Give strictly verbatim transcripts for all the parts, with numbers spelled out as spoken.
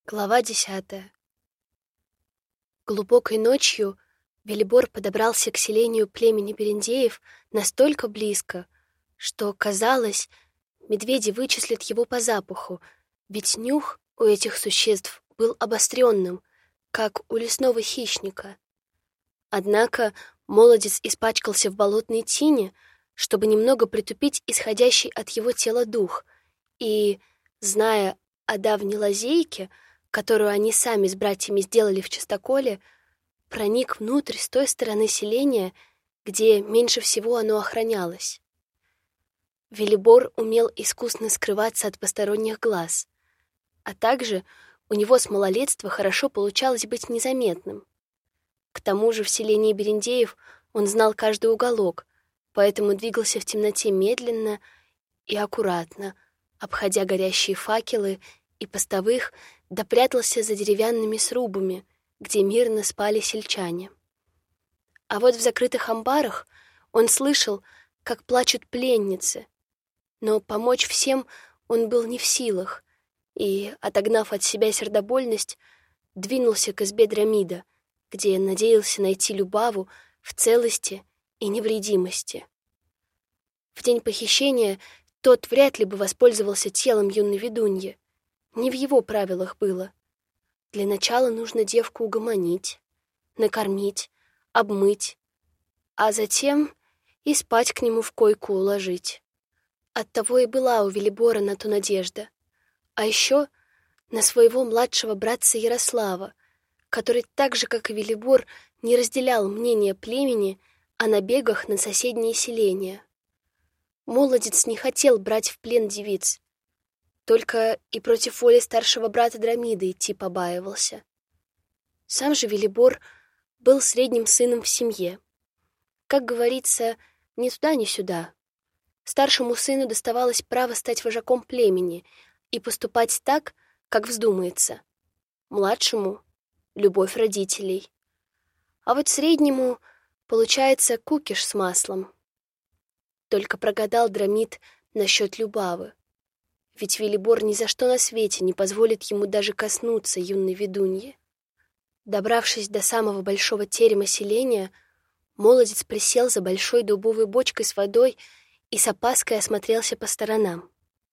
Глава десятая. Глубокой ночью Велибор подобрался к селению племени Берендеев настолько близко, что, казалось, медведи вычислят его по запаху, ведь нюх у этих существ был обостренным, как у лесного хищника. Однако молодец испачкался в болотной тине, чтобы немного притупить исходящий от его тела дух, и, зная о давней лазейке, которую они сами с братьями сделали в чистоколе, проник внутрь с той стороны селения, где меньше всего оно охранялось. Велибор умел искусно скрываться от посторонних глаз, а также у него с малолетства хорошо получалось быть незаметным. К тому же в селении Берендеев он знал каждый уголок, поэтому двигался в темноте медленно и аккуратно, обходя горящие факелы и постовых, да прятался за деревянными срубами, где мирно спали сельчане. А вот в закрытых амбарах он слышал, как плачут пленницы, но помочь всем он был не в силах и, отогнав от себя сердобольность, двинулся к избе Драмида, где надеялся найти Любаву в целости и невредимости. В день похищения тот вряд ли бы воспользовался телом юной ведуньи. Не в его правилах было. Для начала нужно девку угомонить, накормить, обмыть, а затем и спать к нему в койку уложить. Оттого и была у Велибора на то надежда. А еще на своего младшего братца Ярослава, который так же, как и Велибор, не разделял мнение племени о набегах на соседние селения. Молодец не хотел брать в плен девиц, только и против воли старшего брата Драмида идти побаивался. Сам же Велибор был средним сыном в семье. Как говорится, ни туда, ни сюда. Старшему сыну доставалось право стать вожаком племени и поступать так, как вздумается. Младшему — любовь родителей. А вот среднему, получается, кукиш с маслом. Только прогадал Драмид насчет Любавы. Ведь Велибор ни за что на свете не позволит ему даже коснуться юной ведуньи. Добравшись до самого большого терема селения, молодец присел за большой дубовой бочкой с водой и с опаской осмотрелся по сторонам.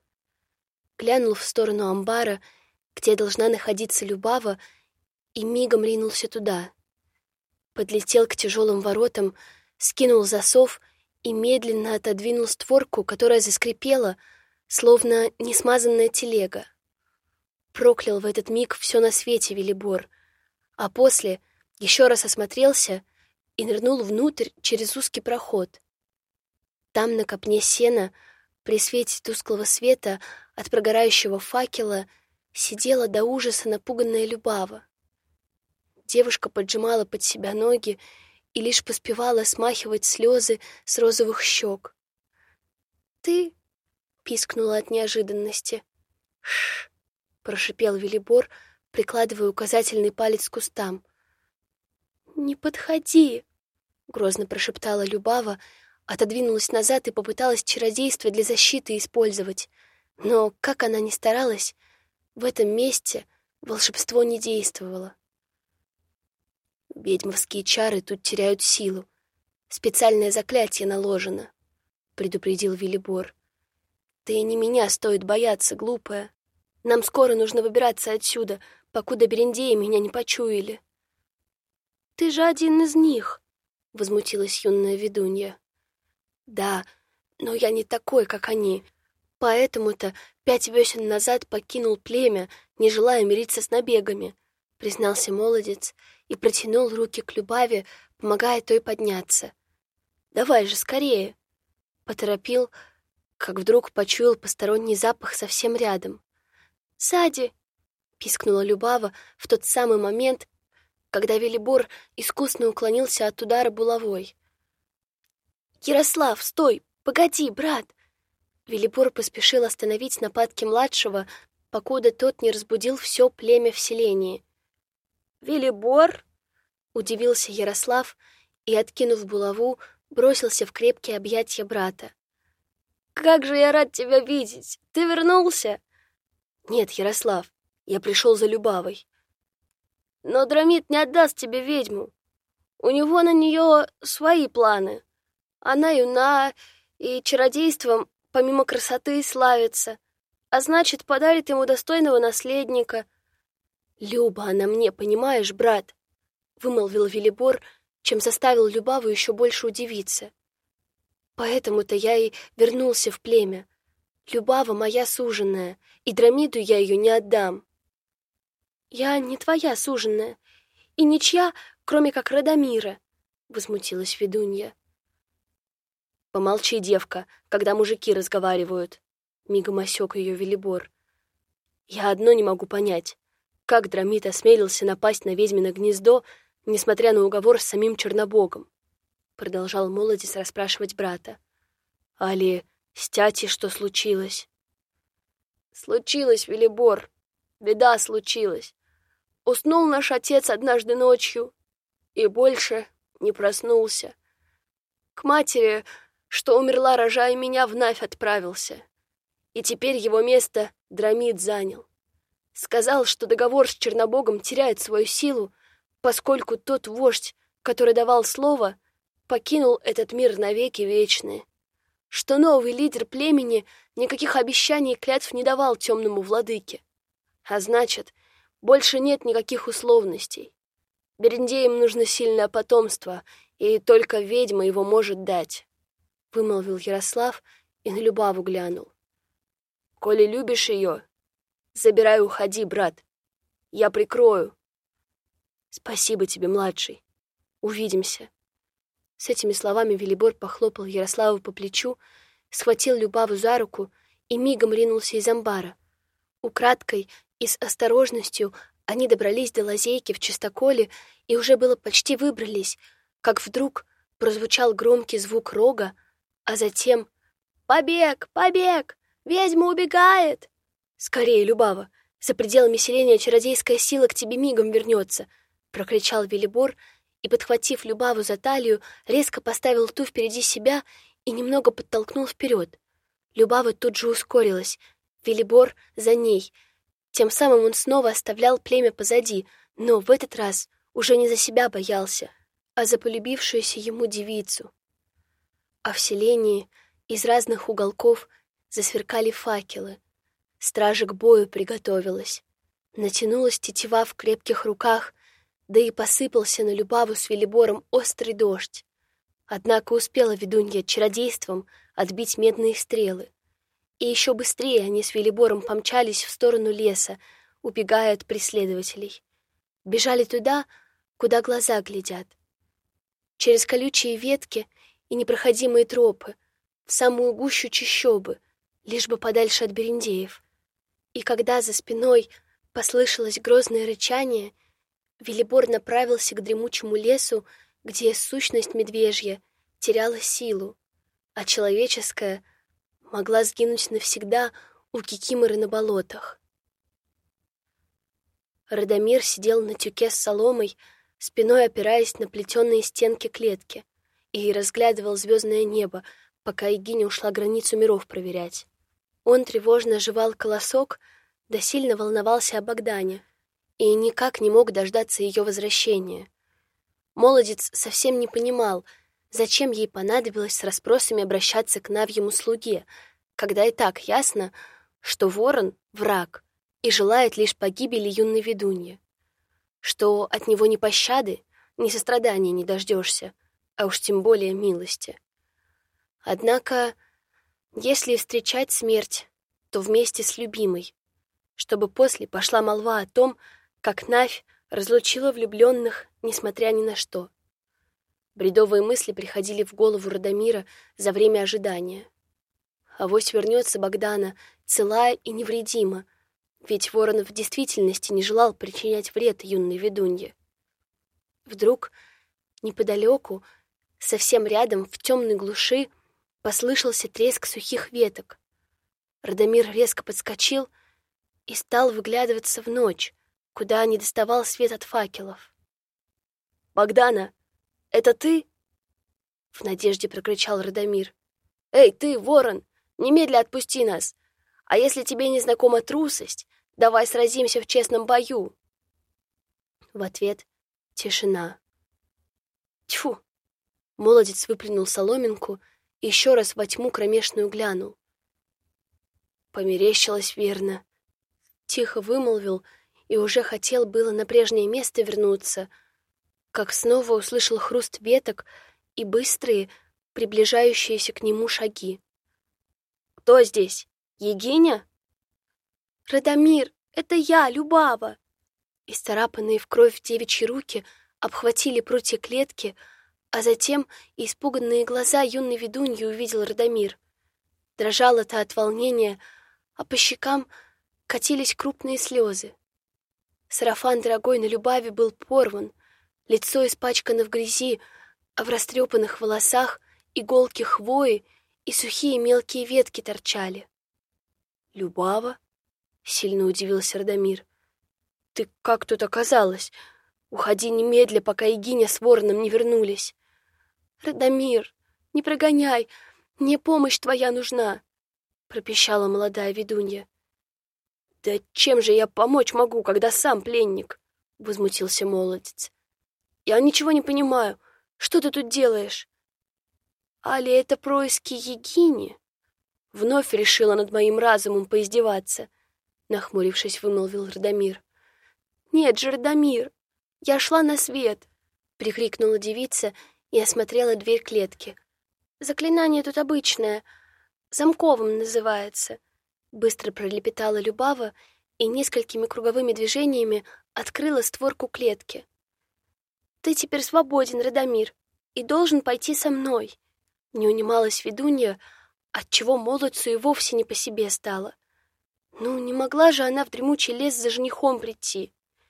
Глянул в сторону амбара, где должна находиться Любава, и мигом ринулся туда. Подлетел к тяжелым воротам, скинул засов и медленно отодвинул створку, которая заскрипела, словно несмазанная телега. Проклял в этот миг все на свете Велибор, а после еще раз осмотрелся и нырнул внутрь через узкий проход. Там на копне сена, при свете тусклого света от прогорающего факела, сидела до ужаса напуганная Любава. Девушка поджимала под себя ноги и лишь поспевала смахивать слезы с розовых щек. «Ты...» — пискнула от неожиданности. «Ш-ш-ш!» — прошипел Велибор, прикладывая указательный палец к кустам. «Не подходи!» — грозно прошептала Любава, отодвинулась назад и попыталась чародейство для защиты использовать. Но, как она ни старалась, в этом месте волшебство не действовало. «Ведьмовские чары тут теряют силу. Специальное заклятие наложено», — предупредил Велибор. «Да и не меня стоит бояться, глупая. Нам скоро нужно выбираться отсюда, покуда Берендеи меня не почуяли». «Ты же один из них», — возмутилась юная ведунья. «Да, но я не такой, как они. Поэтому-то пять весен назад покинул племя, не желая мириться с набегами», — признался молодец и протянул руки к Любаве, помогая той подняться. «Давай же, скорее!» — поторопил, как вдруг почуял посторонний запах совсем рядом. «Сзади!» — пискнула Любава в тот самый момент, когда Велибор искусно уклонился от удара булавой. «Ярослав, стой! Погоди, брат!» Велибор поспешил остановить нападки младшего, покуда тот не разбудил все племя в селении. «Велибор?» — удивился Ярослав и, откинув булаву, бросился в крепкие объятия брата. «Как же я рад тебя видеть! Ты вернулся?» «Нет, Ярослав, Я пришел за Любавой. Но Драмит не отдаст тебе ведьму. У него на нее свои планы. Она юна и чародейством помимо красоты славится, а значит, подарит ему достойного наследника. Люба она мне, понимаешь, брат? Вымолвил Велибор, чем заставил Любаву еще больше удивиться. Поэтому-то я и вернулся в племя. Любава моя суженая, и Драмиду я ее не отдам. Я не твоя суженая, и ничья, кроме как Радомира, возмутилась ведунья. Помолчи, девка, когда мужики разговаривают, мигом осек ее Велибор. Я одно не могу понять, как Драмит осмелился напасть на ведьмино гнездо, несмотря на уговор с самим Чернобогом, продолжал молодец расспрашивать брата. Али с тятей что случилось? Случилось, Велибор, беда случилась. Уснул наш отец однажды ночью и больше не проснулся. К матери, что умерла, рожая меня, вновь отправился. И теперь его место Драмит занял. Сказал, что договор с Чернобогом теряет свою силу, поскольку тот вождь, который давал слово, покинул этот мир навеки вечные. Что новый лидер племени никаких обещаний и клятв не давал темному владыке. А значит, больше нет никаких условностей. Берендеям нужно сильное потомство, и только ведьма его может дать, — вымолвил Ярослав и на Любаву глянул. — Коли любишь ее, забирай, уходи, брат. Я прикрою. — Спасибо тебе, младший. Увидимся. С этими словами Велибор похлопал Ярославу по плечу, схватил Любаву за руку и мигом ринулся из амбара. Украдкой и с осторожностью они добрались до лазейки в чистоколе и уже было почти выбрались, как вдруг прозвучал громкий звук рога, а затем «Побег! Побег! Ведьма убегает!» «Скорее, Любава! За пределами селения чародейская сила к тебе мигом вернется!» — прокричал Велибор и, подхватив Любаву за талию, резко поставил ту впереди себя и немного подтолкнул вперед. Любава тут же ускорилась, Велибор за ней. Тем самым он снова оставлял племя позади, но в этот раз уже не за себя боялся, а за полюбившуюся ему девицу. А в селении из разных уголков засверкали факелы. Стража к бою приготовилась. Натянулась тетива в крепких руках, да и посыпался на Любаву с Велибором острый дождь. Однако успела ведунья чародейством отбить медные стрелы. И еще быстрее они с Велибором помчались в сторону леса, убегая от преследователей. Бежали туда, куда глаза глядят. Через колючие ветки и непроходимые тропы, в самую гущу чащобы, лишь бы подальше от берендеев. И когда за спиной послышалось грозное рычание, Велибор направился к дремучему лесу, где сущность медвежья теряла силу, а человеческая могла сгинуть навсегда у кикиморы на болотах. Радомир сидел на тюке с соломой, спиной опираясь на плетеные стенки клетки, и разглядывал звездное небо, пока Егиня ушла границу миров проверять. Он тревожно жевал колосок, да сильно волновался о Богдане и никак не мог дождаться ее возвращения. Молодец совсем не понимал, зачем ей понадобилось с расспросами обращаться к Навьему слуге, когда и так ясно, что ворон — враг и желает лишь погибели юной ведуньи, что от него ни пощады, ни сострадания не дождешься, а уж тем более милости. Однако, если встречать смерть, то вместе с любимой, чтобы после пошла молва о том, как Навь разлучила влюбленных, несмотря ни на что. Бредовые мысли приходили в голову Радомира за время ожидания. Авось вернется Богдана целая и невредима, ведь Воронов в действительности не желал причинять вред юной ведунье. Вдруг неподалеку, совсем рядом, в темной глуши, послышался треск сухих веток. Радомир резко подскочил и стал выглядываться в ночь, куда не доставал свет от факелов. «Богдана, это ты?» — в надежде прокричал Радомир. «Эй, ты, ворон, немедля отпусти нас! А если тебе не знакома трусость, Давай сразимся в честном бою!» В ответ тишина. Тьфу! Молодец выплюнул соломинку и еще раз во тьму кромешную глянул. Померещилось верно. Тихо вымолвил и уже хотел было на прежнее место вернуться, как снова услышал хруст веток и быстрые, приближающиеся к нему шаги. «Кто здесь? Егиня?» «Радомир, это я, Любава!» Исцарапанные в кровь девичьи руки обхватили прутья клетки, а затем испуганные глаза юной ведуньи увидел Радомир. Дрожала-то от волнения, а по щекам катились крупные слезы. Сарафан дорогой на Любаве был порван, лицо испачкано в грязи, а в растрепанных волосах иголки хвои и сухие мелкие ветки торчали. «Любава?» — сильно удивился Радомир. «Ты как тут оказалась? Уходи немедля, пока Егиня с вороном не вернулись». «Радомир, не прогоняй, мне помощь твоя нужна», — пропищала молодая ведунья. «Да чем же я помочь могу, когда сам пленник?» — возмутился молодец. «Я ничего не понимаю. Что ты тут делаешь?» «Али это происки Егини?» Вновь решила над моим разумом поиздеваться, нахмурившись, вымолвил Радомир. «Нет же, Радомир, я шла на свет!» — прикрикнула девица и осмотрела дверь клетки. «Заклинание тут обычное, замковым называется», — быстро пролепетала Любава и несколькими круговыми движениями открыла створку клетки. «Ты теперь свободен, Радомир, и должен пойти со мной», — не унималась ведунья, отчего молодцу и вовсе не по себе стало. Ну, не могла же она в дремучий лес за женихом прийти.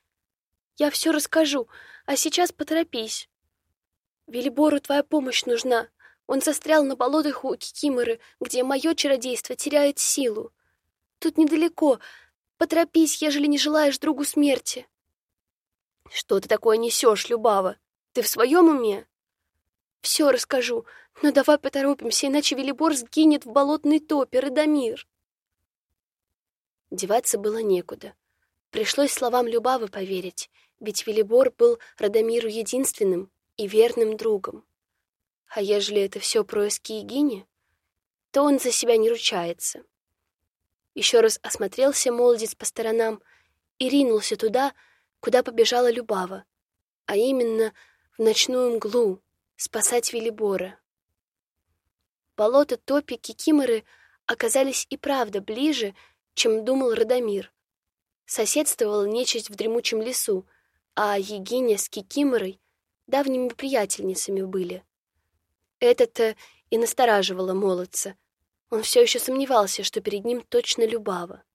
«Я все расскажу, а сейчас поторопись. Велибору твоя помощь нужна. Он застрял на болотах у Кикиморы, где мое чародейство теряет силу. Тут недалеко. Поторопись, ежели не желаешь другу смерти». «Что ты такое несешь, Любава? Ты в своем уме?» «Все расскажу, но давай поторопимся, иначе Велибор сгинет в болотной топе, Радомир». Деваться было некуда. Пришлось словам Любавы поверить, ведь Велибор был Радомиру единственным и верным другом. А ежели это все происки Егини, то он за себя не ручается. Еще раз осмотрелся молодец по сторонам и ринулся туда, куда побежала Любава, а именно в ночную мглу спасать Велибора. Болото топи Кикиморы оказались и правда ближе, чем думал Радомир. Соседствовала нечисть в дремучем лесу, а Егиня с Кикиморой давними приятельницами были. Это-то и настораживало молодца. Он все еще сомневался, что перед ним точно Любава.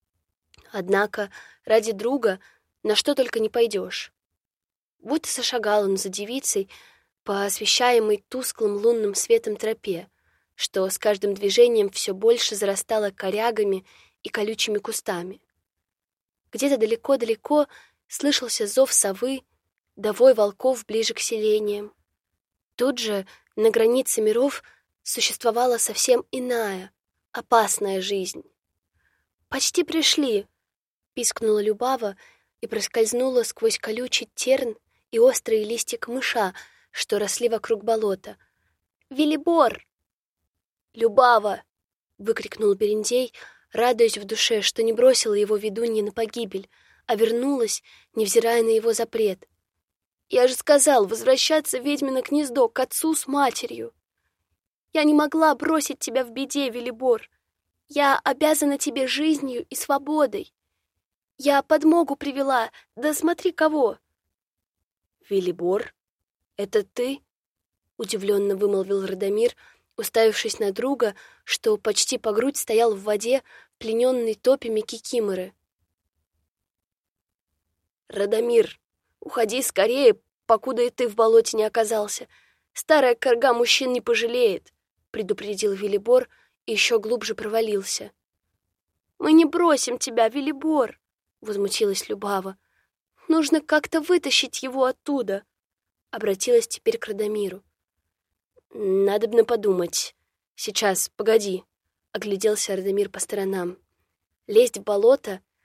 Однако ради друга на что только не пойдешь. Вот и зашагал он за девицей по освещаемой тусклым лунным светом тропе, что с каждым движением все больше зарастало корягами и колючими кустами. Где-то далеко-далеко слышался зов совы, да вой волков ближе к селениям. Тут же, на границе миров, существовала совсем иная, опасная жизнь. «Почти пришли!» — пискнула Любава и проскользнула сквозь колючий терн и острые листья камыша, что росли вокруг болота. «Велибор!» «Любава!» — выкрикнул Берендей, радуясь в душе, что не бросила его ведунья на погибель, а вернулась, невзирая на его запрет. «Я же сказал, возвращаться в ведьмино гнездо к отцу с матерью. Я не могла бросить тебя в беде, Велибор. Я обязана тебе жизнью и свободой. Я подмогу привела, да смотри кого!» «Велибор? Это ты?» — удивленно вымолвил Радомир, уставившись на друга, что почти по грудь стоял в воде, плененный топями Кикиморы. «Радомир, уходи скорее, покуда и ты в болоте не оказался. Старая корга мужчин не пожалеет», — предупредил Велибор и еще глубже провалился. «Мы не бросим тебя, Велибор», — возмутилась Любава. «Нужно как-то вытащить его оттуда», — обратилась теперь к Радомиру. «Надобно подумать. Сейчас, погоди», — огляделся Радомир по сторонам. «Лезть в болото?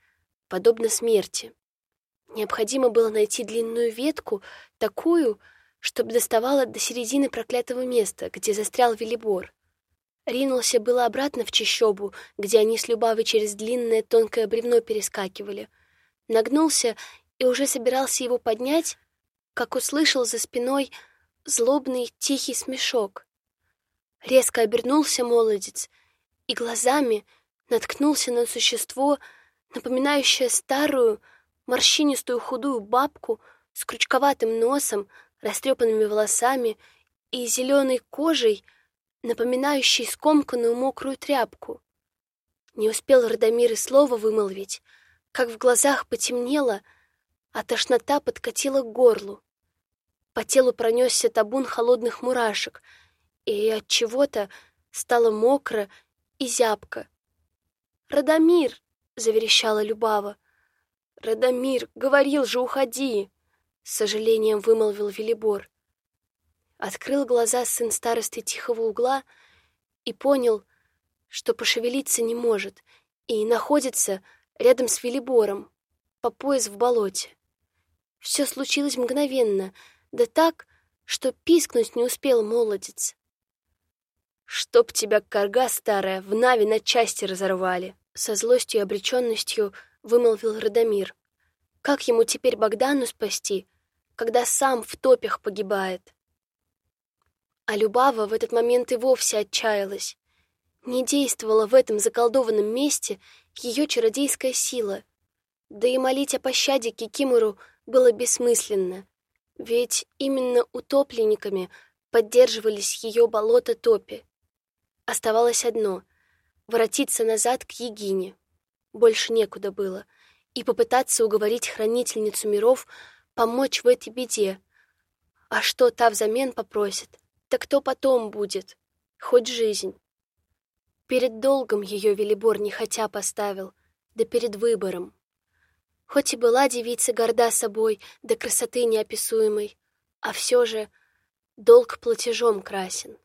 подобно смерти. Необходимо было найти длинную ветку, такую, чтобы доставала до середины проклятого места, где застрял Велибор. Ринулся было обратно в чащобу, где они с Любавой через длинное тонкое бревно перескакивали. Нагнулся и уже собирался его поднять, как услышал за спиной злобный тихий смешок. Резко обернулся молодец и глазами наткнулся на существо, напоминающее старую, морщинистую худую бабку с крючковатым носом, растрепанными волосами и зеленой кожей, напоминающей скомканную мокрую тряпку. Не успел Радомир и слова вымолвить, как в глазах потемнело, а тошнота подкатила к горлу. По телу пронесся табун холодных мурашек, и от чего-то стало мокро и зябко. «Радомир!» — заверещала Любава. «Радомир, говорил же, уходи!» — с сожалением вымолвил Велибор. Открыл глаза сын старосты тихого угла и понял, что пошевелиться не может и находится рядом с Велибором, по пояс в болоте. Все случилось мгновенно, да так, что пискнуть не успел молодец. «Чтоб тебя, карга старая, в Нави на части разорвали!» Со злостью и обреченностью вымолвил Радомир. Как ему теперь Богдану спасти, когда сам в топях погибает? А Любава в этот момент и вовсе отчаялась. Не действовала в этом заколдованном месте ее чародейская сила. Да и молить о пощаде Кикимору было бессмысленно, ведь именно утопленниками поддерживались ее болото-топи. Оставалось одно — воротиться назад к Егине. Больше некуда было. И попытаться уговорить хранительницу миров помочь в этой беде. А что та взамен попросит, так кто потом будет? Хоть жизнь. Перед долгом ее Велибор нехотя поставил, да перед выбором. Хоть и была девица горда собой, до красоты неописуемой, а все же долг платежом красен.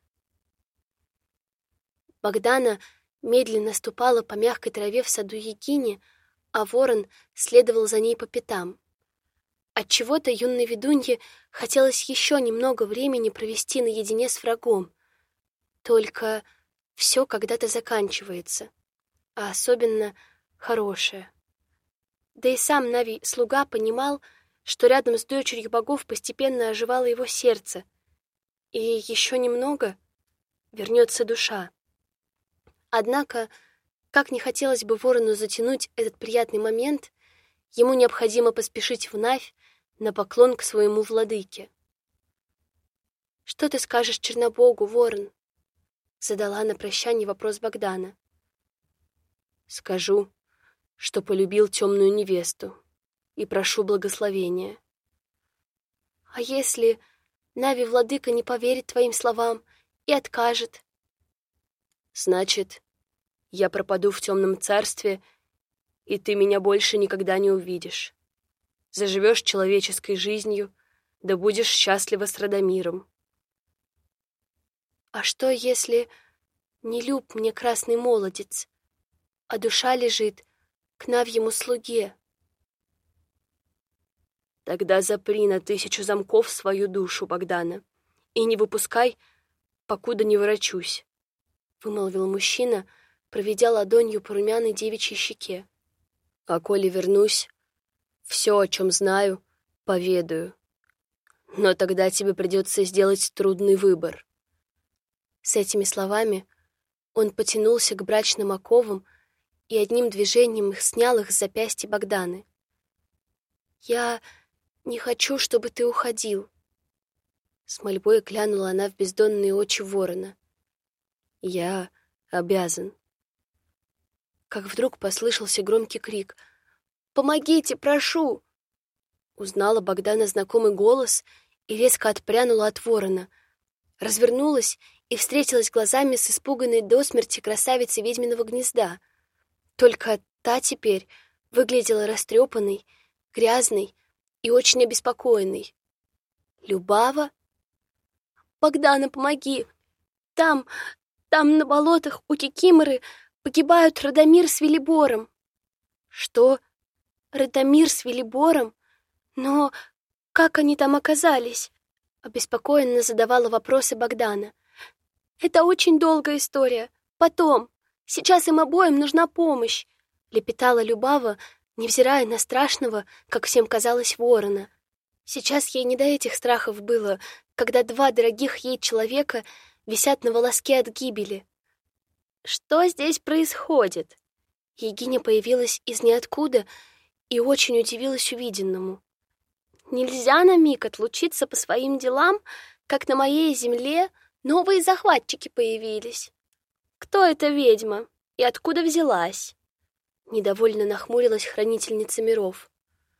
Богдана медленно ступала по мягкой траве в саду Егине, а ворон следовал за ней по пятам. Отчего-то юной ведунье хотелось еще немного времени провести наедине с врагом. Только все когда-то заканчивается, а особенно хорошее. Да и сам Нави-слуга понимал, что рядом с дочерью богов постепенно оживало его сердце, и еще немного вернется душа. Однако, как не хотелось бы ворону затянуть этот приятный момент, ему необходимо поспешить в Навь на поклон к своему владыке. «Что ты скажешь Чернобогу, ворон?» — задала на прощание вопрос Богдана. «Скажу, что полюбил темную невесту, и прошу благословения». «А если Нави-владыка не поверит твоим словам и откажет?» «Значит, я пропаду в темном царстве, и ты меня больше никогда не увидишь. Заживешь человеческой жизнью, да будешь счастлива с Радомиром». «А что, если не люб мне красный молодец, а душа лежит к Навьему слуге?» «Тогда запри на тысячу замков свою душу, Богдана, и не выпускай, покуда не ворочусь», — вымолвил мужчина, проведя ладонью по румяной девичьей щеке. «А коли вернусь, все, о чем знаю, поведаю. Но тогда тебе придется сделать трудный выбор». С этими словами он потянулся к брачным оковам и одним движением их снял их с запястья Богданы. «Я не хочу, чтобы ты уходил», — с мольбой глянула она в бездонные очи ворона. «Я обязан». Как вдруг послышался громкий крик. «Помогите, прошу!» Узнала Богдана знакомый голос и резко отпрянула от ворона. Развернулась и встретилась глазами с испуганной до смерти красавицей ведьминого гнезда. Только та теперь выглядела растрепанной, грязной и очень обеспокоенной. «Любава? Богдана, помоги! Там, там на болотах у Кикиморы погибают Радомир с Велибором». «Что? Радомир с Велибором? Но как они там оказались?» Обеспокоенно задавала вопросы Богдана. «Это очень долгая история. Потом. Сейчас им обоим нужна помощь», — лепетала Любава, невзирая на страшного, как всем казалось, ворона. Сейчас ей не до этих страхов было, когда два дорогих ей человека висят на волоске от гибели. «Что здесь происходит?» Егиня появилась из ниоткуда и очень удивилась увиденному. «Нельзя на миг отлучиться по своим делам, как на моей земле новые захватчики появились. Кто эта ведьма и откуда взялась?» Недовольно нахмурилась хранительница миров.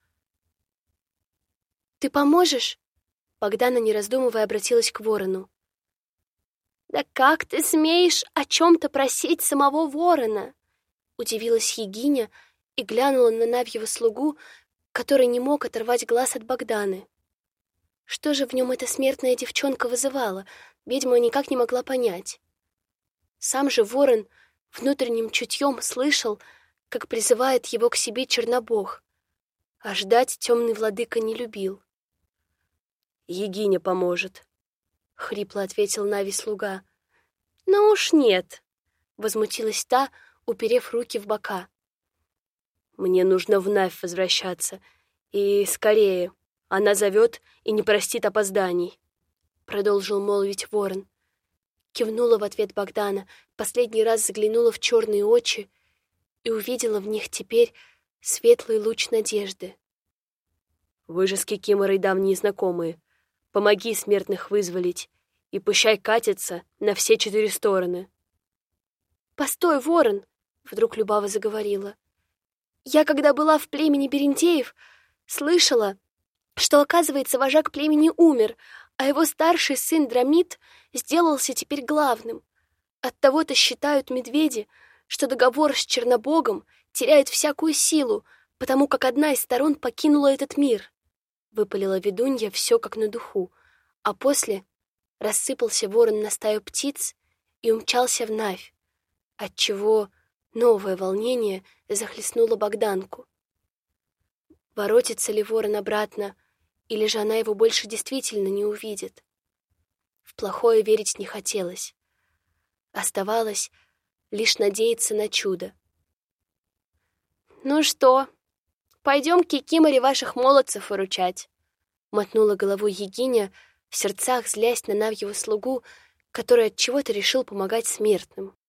«Ты поможешь?» Богдана, не раздумывая, обратилась к ворону. «Да как ты смеешь о чем-то просить самого ворона?» Удивилась Егиня и глянула на Навьего слугу, который не мог оторвать глаз от Богданы. Что же в нем эта смертная девчонка вызывала, ведьма никак не могла понять. Сам же ворон внутренним чутьем слышал, как призывает его к себе Чернобог, а ждать темный владыка не любил. «Егиня поможет», — хрипло ответил Нави слуга. «Ну уж нет», — возмутилась та, уперев руки в бока. «Мне нужно в Навь возвращаться. И скорее. Она зовет и не простит опозданий», — продолжил молвить ворон. Кивнула в ответ Богдана, последний раз заглянула в черные очи и увидела в них теперь светлый луч надежды. «Вы же с Кикиморой давние знакомые. Помоги смертных вызволить, и пущай катится на все четыре стороны». «Постой, ворон!» — вдруг Любава заговорила. «Я, когда была в племени Берендеев, слышала, что, оказывается, вожак племени умер, а его старший сын Драмит сделался теперь главным. Оттого-то считают медведи, что договор с Чернобогом теряет всякую силу, потому как одна из сторон покинула этот мир», — выпалила ведунья все как на духу, а после рассыпался ворон на стаю птиц и умчался в Навь, отчего новое волнение захлестнуло Богданку. Воротится ли ворон обратно, или же она его больше действительно не увидит? В плохое верить не хотелось. Оставалось лишь надеяться на чудо. «Ну что, пойдем к Кикиморе ваших молодцев выручать», — мотнула головой Егиня, в сердцах злясь на Навьего слугу, который от чего-то решил помогать смертным.